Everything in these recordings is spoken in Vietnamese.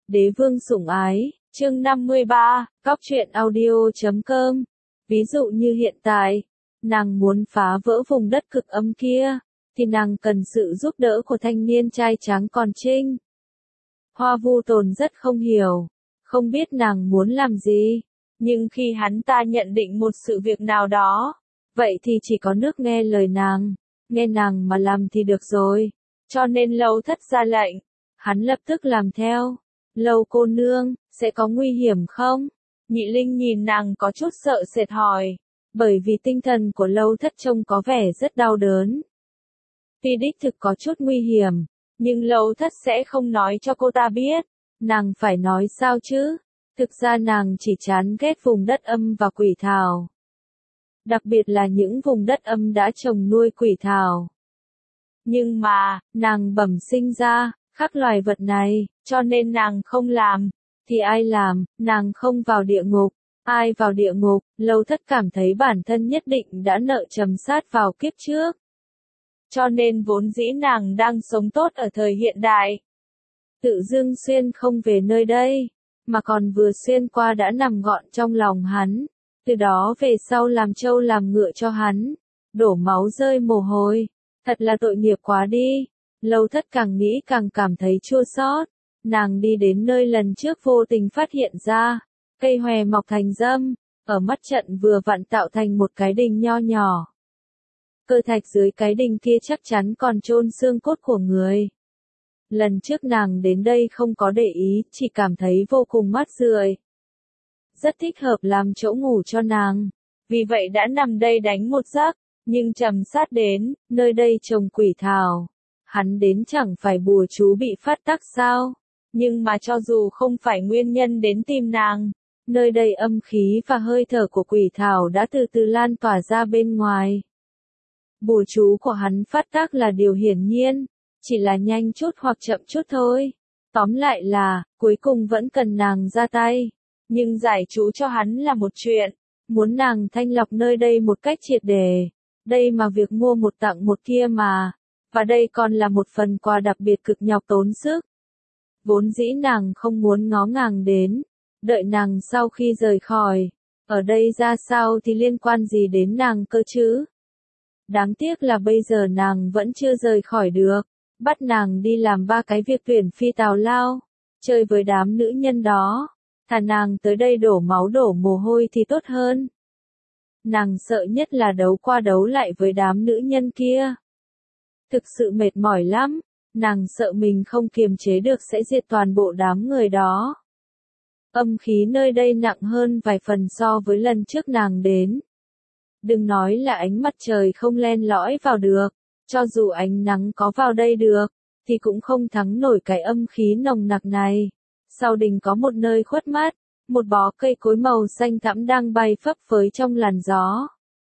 Đế vương sủng ái, chương 53, Cóc truyện audio.com. Ví dụ như hiện tại, nàng muốn phá vỡ vùng đất cực âm kia, thì nàng cần sự giúp đỡ của thanh niên trai tráng còn trinh. Hoa Vu Tồn rất không hiểu, không biết nàng muốn làm gì, nhưng khi hắn ta nhận định một sự việc nào đó, vậy thì chỉ có nước nghe lời nàng, nghe nàng mà làm thì được rồi, cho nên Lâu Thất ra lệnh, hắn lập tức làm theo. Lâu cô nương, sẽ có nguy hiểm không? Nhị Linh nhìn nàng có chút sợ sệt hỏi, bởi vì tinh thần của Lâu Thất trông có vẻ rất đau đớn. Tuy đích thực có chút nguy hiểm, nhưng Lâu Thất sẽ không nói cho cô ta biết, nàng phải nói sao chứ? Thực ra nàng chỉ chán ghét vùng đất âm và quỷ thảo. Đặc biệt là những vùng đất âm đã trồng nuôi quỷ thảo. Nhưng mà, nàng bẩm sinh ra, khác loài vật này, cho nên nàng không làm. Thì ai làm, nàng không vào địa ngục. Ai vào địa ngục, Lâu Thất cảm thấy bản thân nhất định đã nợ trầm sát vào kiếp trước. Cho nên vốn dĩ nàng đang sống tốt ở thời hiện đại. Tự dưng xuyên không về nơi đây, mà còn vừa xuyên qua đã nằm gọn trong lòng hắn. Từ đó về sau làm trâu làm ngựa cho hắn, đổ máu rơi mồ hôi, thật là tội nghiệp quá đi. Lâu Thất càng nghĩ càng cảm thấy chua xót. Nàng đi đến nơi lần trước vô tình phát hiện ra, cây hòe mọc thành râm, ở mắt trận vừa vặn tạo thành một cái đình nho nhỏ. Cơ thạch dưới cái đình kia chắc chắn còn chôn xương cốt của người. Lần trước nàng đến đây không có để ý, chỉ cảm thấy vô cùng mát rượi. Rất thích hợp làm chỗ ngủ cho nàng, vì vậy đã nằm đây đánh một giấc, nhưng trầm sát đến, nơi đây trồng quỷ thảo. Hắn đến chẳng phải bùa chú bị phát tác sao, nhưng mà cho dù không phải nguyên nhân đến tìm nàng, nơi đây âm khí và hơi thở của quỷ thảo đã từ từ lan tỏa ra bên ngoài. Bùa chú của hắn phát tác là điều hiển nhiên, chỉ là nhanh chút hoặc chậm chút thôi. Tóm lại là, cuối cùng vẫn cần nàng ra tay, nhưng giải chú cho hắn là một chuyện, muốn nàng thanh lọc nơi đây một cách triệt để. Đây mà việc mua một tặng một kia mà. Và đây còn là một phần quà đặc biệt cực nhọc tốn sức. Vốn dĩ nàng không muốn ngó ngàng đến, đợi nàng sau khi rời khỏi, ở đây ra sao thì liên quan gì đến nàng cơ chứ? Đáng tiếc là bây giờ nàng vẫn chưa rời khỏi được, bắt nàng đi làm 3 cái việc tuyển phi tào lao, chơi với đám nữ nhân đó, thà nàng tới đây đổ máu đổ mồ hôi thì tốt hơn. Nàng sợ nhất là đấu qua đấu lại với đám nữ nhân kia. Thực sự mệt mỏi lắm, nàng sợ mình không kiềm chế được sẽ diệt toàn bộ đám người đó. Âm khí nơi đây nặng hơn vài phần so với lần trước nàng đến. Đừng nói là ánh mặt trời không len lỏi vào được, cho dù ánh nắng có vào đây được, thì cũng không thắng nổi cái âm khí nồng nặc này. Sau đình có một nơi khuất mắt, một bó cây cối màu xanh thẫm đang bay phấp phới trong làn gió.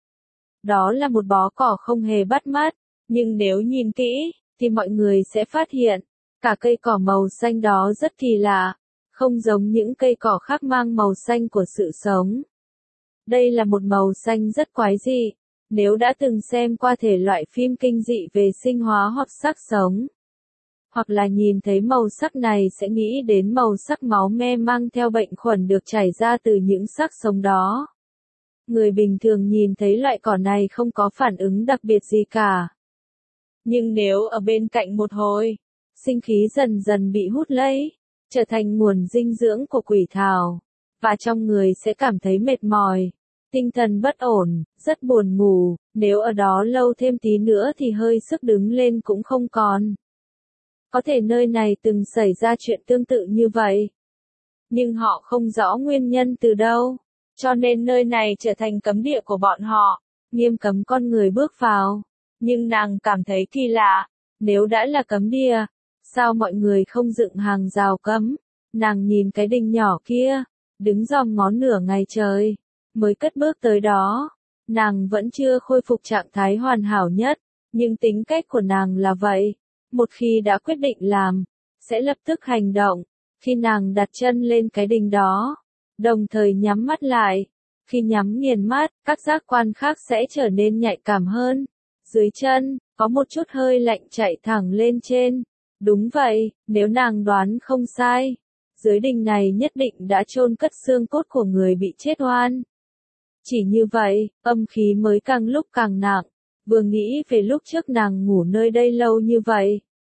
Đó là một bó cỏ không hề bắt mắt. Nhưng nếu nhìn kỹ, thì mọi người sẽ phát hiện, cả cây cỏ màu xanh đó rất kỳ lạ, không giống những cây cỏ khác mang màu xanh của sự sống. Đây là một màu xanh rất quái dị, nếu đã từng xem qua thể loại phim kinh dị về sinh hóa hoặc xác sống, hoặc là nhìn thấy màu sắc này sẽ nghĩ đến màu sắc máu me mang theo bệnh khuẩn được chảy ra từ những xác sống đó. Người bình thường nhìn thấy loại cỏ này không có phản ứng đặc biệt gì cả. Nhưng nếu ở bên cạnh một hồi, sinh khí dần dần bị hút lấy, trở thành nguồn dinh dưỡng của quỷ thảo, và trong người sẽ cảm thấy mệt mỏi, tinh thần bất ổn, rất buồn ngủ, nếu ở đó lâu thêm tí nữa thì hơi sức đứng lên cũng không còn. Có thể nơi này từng xảy ra chuyện tương tự như vậy, nhưng họ không rõ nguyên nhân từ đâu, cho nên nơi này trở thành cấm địa của bọn họ, nghiêm cấm con người bước vào. Nhưng nàng cảm thấy kỳ lạ, nếu đã là cấm địa, sao mọi người không dựng hàng rào cấm? Nàng nhìn cái đình nhỏ kia, đứng dòm ngó nửa ngày trời, mới cất bước tới đó. Nàng vẫn chưa khôi phục trạng thái hoàn hảo nhất, nhưng tính cách của nàng là vậy. Một khi đã quyết định làm, sẽ lập tức hành động. Khi nàng đặt chân lên cái đình đó, đồng thời nhắm mắt lại, khi nhắm nghiền mắt, các giác quan khác sẽ trở nên nhạy cảm hơn. Dưới chân, có một chút hơi lạnh chạy thẳng lên trên. Đúng vậy, nếu nàng đoán không sai, dưới đình này nhất định đã chôn cất xương cốt của người bị chết oan. Chỉ như vậy, âm khí mới càng lúc càng nặng, vừa nghĩ về lúc trước nàng ngủ nơi đây lâu như vậy.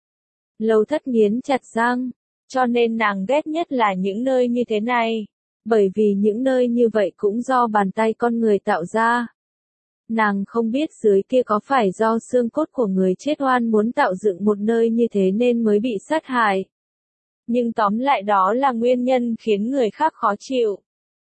Lâu Thất nghiến chặt răng, cho nên nàng ghét nhất là những nơi như thế này, bởi vì những nơi như vậy cũng do bàn tay con người tạo ra. Nàng không biết dưới kia có phải do xương cốt của người chết oan muốn tạo dựng một nơi như thế nên mới bị sát hại. Nhưng tóm lại đó là nguyên nhân khiến người khác khó chịu.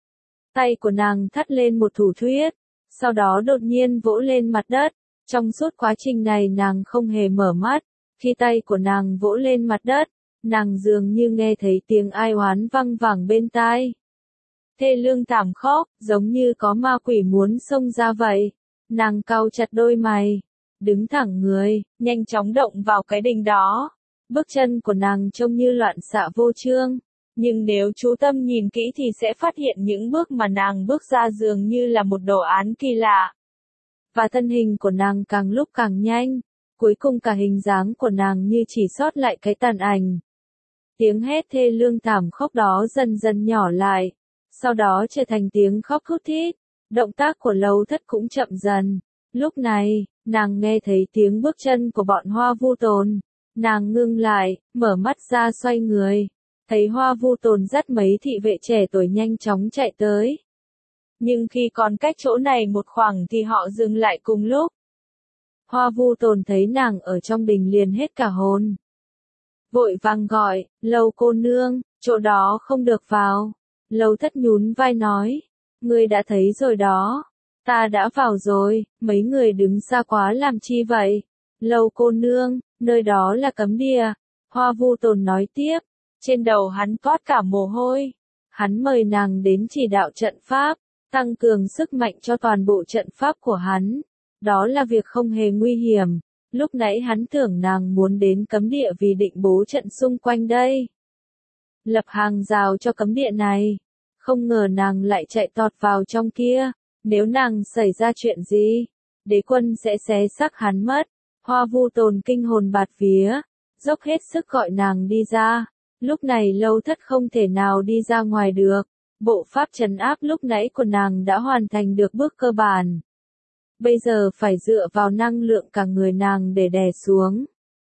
Tay của nàng thắt lên một thủ thuyết, sau đó đột nhiên vỗ lên mặt đất. Trong suốt quá trình này nàng không hề mở mắt. Khi tay của nàng vỗ lên mặt đất, nàng dường như nghe thấy tiếng ai oán văng vẳng bên tai. Thê lương thảm khóc, giống như có ma quỷ muốn xông ra vậy. Nàng cau chặt đôi mày, đứng thẳng người, nhanh chóng động vào cái đình đó. Bước chân của nàng trông như loạn xạ vô chương, nhưng nếu chú tâm nhìn kỹ thì sẽ phát hiện những bước mà nàng bước ra dường như là một đồ án kỳ lạ. Và thân hình của nàng càng lúc càng nhanh, cuối cùng cả hình dáng của nàng như chỉ sót lại cái tàn ảnh. Tiếng hét thê lương thảm khóc đó dần dần nhỏ lại, sau đó trở thành tiếng khóc thút thít. Động tác của Lâu Thất cũng chậm dần. Lúc này, nàng nghe thấy tiếng bước chân của bọn Hoa Vu Tồn. Nàng ngưng lại, mở mắt ra xoay người. Thấy Hoa Vu Tồn dắt mấy thị vệ trẻ tuổi nhanh chóng chạy tới. Nhưng khi còn cách chỗ này một khoảng thì họ dừng lại cùng lúc. Hoa Vu Tồn thấy nàng ở trong đình liền hết cả hồn. Vội vàng gọi, Lâu cô nương, chỗ đó không được vào. Lâu Thất nhún vai nói. Ngươi đã thấy rồi đó. Ta đã vào rồi, mấy người đứng xa quá làm chi vậy? Lâu cô nương, nơi đó là cấm địa. Hoa Vu Tồn nói tiếp. Trên đầu hắn toát cả mồ hôi. Hắn mời nàng đến chỉ đạo trận pháp, tăng cường sức mạnh cho toàn bộ trận pháp của hắn. Đó là việc không hề nguy hiểm. Lúc nãy hắn tưởng nàng muốn đến cấm địa vì định bố trận xung quanh đây. Lập hàng rào cho cấm địa này. Không ngờ nàng lại chạy tọt vào trong kia. Nếu nàng xảy ra chuyện gì, đế quân sẽ xé xác hắn mất. Hoa Vu Tồn kinh hồn bạt vía, dốc hết sức gọi nàng đi ra. Lúc này Lâu Thất không thể nào đi ra ngoài được. Bộ pháp trấn áp lúc nãy của nàng đã hoàn thành được bước cơ bản. Bây giờ phải dựa vào năng lượng cả người nàng để đè xuống.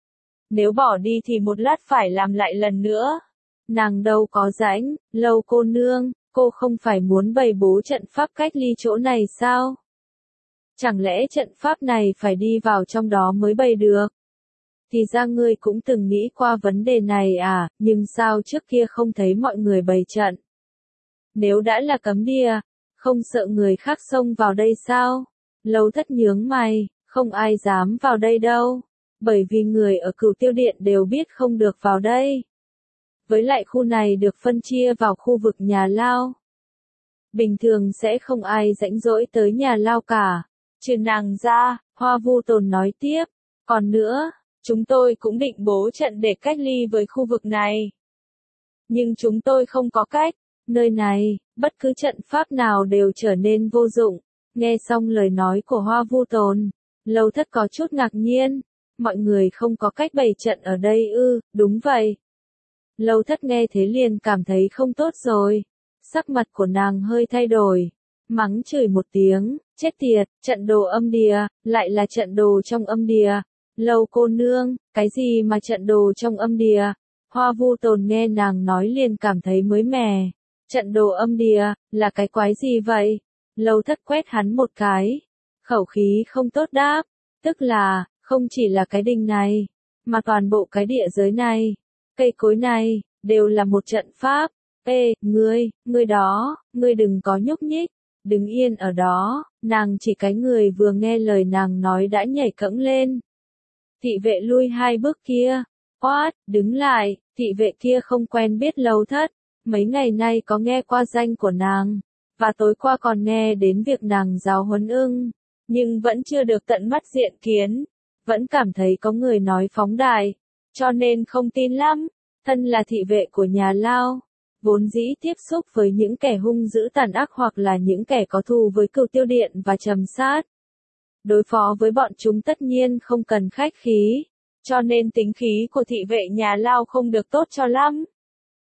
Nếu bỏ đi thì một lát phải làm lại lần nữa. Nàng đâu có rãnh, Lâu cô nương, cô không phải muốn bày bố trận pháp cách ly chỗ này sao? Chẳng lẽ trận pháp này phải đi vào trong đó mới bày được? Thì ra ngươi cũng từng nghĩ qua vấn đề này à, nhưng sao trước kia không thấy mọi người bày trận? Nếu đã là cấm địa, không sợ người khác xông vào đây sao? Lâu Thất nhướng mày, không ai dám vào đây đâu, bởi vì người ở Cửu Tiêu Điện đều biết không được vào đây. Với lại khu này được phân chia vào khu vực nhà lao. Bình thường sẽ không ai rảnh rỗi tới nhà lao cả. Trừ nàng ra, Hoa Vu Tồn nói tiếp. Còn nữa, chúng tôi cũng định bố trận để cách ly với khu vực này. Nhưng chúng tôi không có cách. Nơi này, bất cứ trận pháp nào đều trở nên vô dụng. Nghe xong lời nói của Hoa Vu Tồn, Lâu Thất có chút ngạc nhiên. Mọi người không có cách bày trận ở đây ư, đúng vậy. Lâu Thất nghe thế liền cảm thấy không tốt rồi. Sắc mặt của nàng hơi thay đổi. Mắng chửi một tiếng, chết tiệt, trận đồ âm địa, lại là trận đồ trong âm địa. Lâu cô nương, cái gì mà trận đồ trong âm địa? Hoa Vu Tồn nghe nàng nói liền cảm thấy mới mẻ. Trận đồ âm địa, là cái quái gì vậy? Lâu Thất quét hắn một cái. Khẩu khí không tốt đáp. Tức là, không chỉ là cái đình này, mà toàn bộ cái địa giới này, cây cối này, đều là một trận pháp. Ê, ngươi đó, ngươi đừng có nhúc nhích, đứng yên ở đó. Nàng chỉ cái người vừa nghe lời nàng nói đã nhảy cẫng lên. Thị vệ lui 2 bước kia. Quát, đứng lại, thị vệ kia không quen biết Lâu Thất. Mấy ngày nay có nghe qua danh của nàng, và tối qua còn nghe đến việc nàng giáo huấn ưng, nhưng vẫn chưa được tận mắt diện kiến, vẫn cảm thấy có người nói phóng đại, cho nên không tin lắm. Thân là thị vệ của nhà lao, vốn dĩ tiếp xúc với những kẻ hung dữ tàn ác hoặc là những kẻ có thù với Cửu Tiêu Điện và Trầm Sát. Đối phó với bọn chúng tất nhiên không cần khách khí, cho nên tính khí của thị vệ nhà lao không được tốt cho lắm.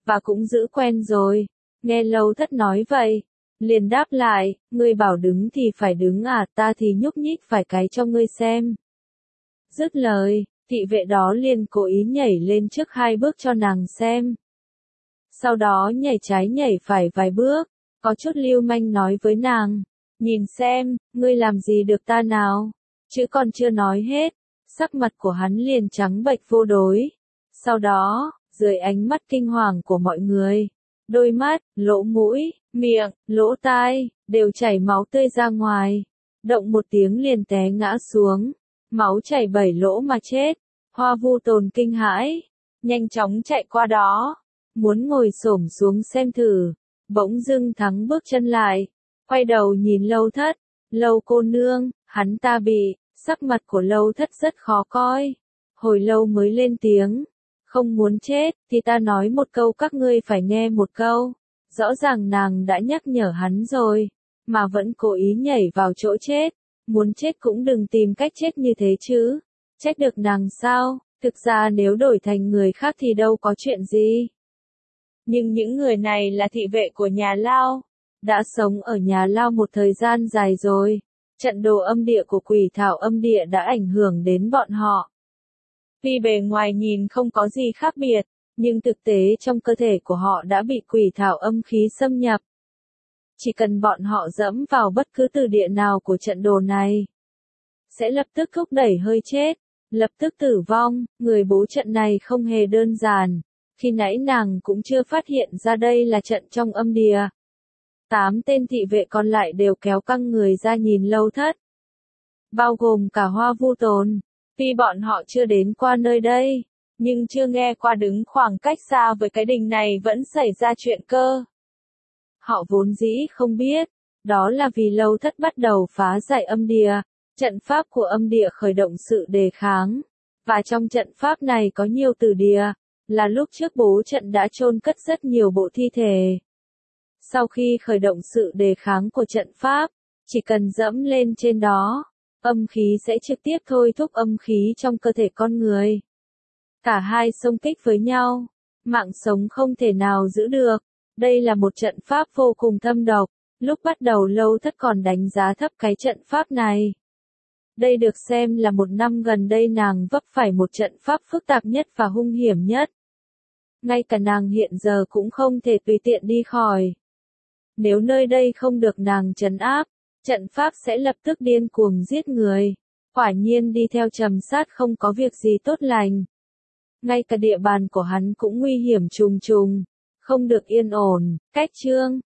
và cũng giữ quen rồi. Nghe Lâu Thất nói vậy, liền đáp lại, ngươi bảo đứng thì phải đứng à, ta thì nhúc nhích phải cái cho ngươi xem. Dứt lời, thị vệ đó liền cố ý nhảy lên trước 2 bước cho nàng xem. Sau đó nhảy trái nhảy phải vài bước, có chút lưu manh nói với nàng, nhìn xem, ngươi làm gì được ta nào, chữ còn chưa nói hết, sắc mặt của hắn liền trắng bệch vô đối. Sau đó, dưới ánh mắt kinh hoàng của mọi người, đôi mắt, lỗ mũi, miệng, lỗ tai, đều chảy máu tươi ra ngoài. Động một tiếng liền té ngã xuống, máu chảy 7 lỗ mà chết. Hoa Vu Tồn kinh hãi, nhanh chóng chạy qua đó, muốn ngồi xổm xuống xem thử. Bỗng dưng Thắng bước chân lại, quay đầu nhìn Lâu Thất, Lâu cô nương, hắn ta bị, sắc mặt của Lâu Thất rất khó coi. Hồi lâu mới lên tiếng, không muốn chết, thì ta nói một câu các ngươi phải nghe một câu. Rõ ràng nàng đã nhắc nhở hắn rồi, mà vẫn cố ý nhảy vào chỗ chết. Muốn chết cũng đừng tìm cách chết như thế chứ. Trách được nàng sao, thực ra nếu đổi thành người khác thì đâu có chuyện gì. Nhưng những người này là thị vệ của nhà Lao, đã sống ở nhà Lao một thời gian dài rồi. Trận đồ âm địa của Quỷ Thảo âm địa đã ảnh hưởng đến bọn họ. Tuy bề ngoài nhìn không có gì khác biệt, nhưng thực tế trong cơ thể của họ đã bị Quỷ Thảo âm khí xâm nhập. Chỉ cần bọn họ dẫm vào bất cứ từ địa nào của trận đồ này, sẽ lập tức thúc đẩy hơi chết, lập tức tử vong. Người bố trận này không hề đơn giản, khi nãy nàng cũng chưa phát hiện ra đây là trận trong âm địa. 8 tên thị vệ còn lại đều kéo căng người ra nhìn Lâu Thất, bao gồm cả Hoa Vu Tồn. Tuy bọn họ chưa đến qua nơi đây, nhưng chưa nghe qua đứng khoảng cách xa với cái đình này vẫn xảy ra chuyện cơ. Họ vốn dĩ không biết, đó là vì Lâu Thất bắt đầu phá giải âm địa, trận pháp của âm địa khởi động sự đề kháng, và trong trận pháp này có nhiều tử địa, là lúc trước bố trận đã chôn cất rất nhiều bộ thi thể. Sau khi khởi động sự đề kháng của trận pháp, chỉ cần dẫm lên trên đó, âm khí sẽ trực tiếp thôi thúc âm khí trong cơ thể con người. Cả hai xung kích với nhau, mạng sống không thể nào giữ được. Đây là một trận pháp vô cùng thâm độc, lúc bắt đầu Lâu Thất còn đánh giá thấp cái trận pháp này. Đây được xem là một năm gần đây nàng vấp phải một trận pháp phức tạp nhất và hung hiểm nhất. Ngay cả nàng hiện giờ cũng không thể tùy tiện đi khỏi. Nếu nơi đây không được nàng trấn áp, trận pháp sẽ lập tức điên cuồng giết người. Quả nhiên đi theo trầm sát không có việc gì tốt lành. Ngay cả địa bàn của hắn cũng nguy hiểm trùng trùng, không được yên ổn. Cách chương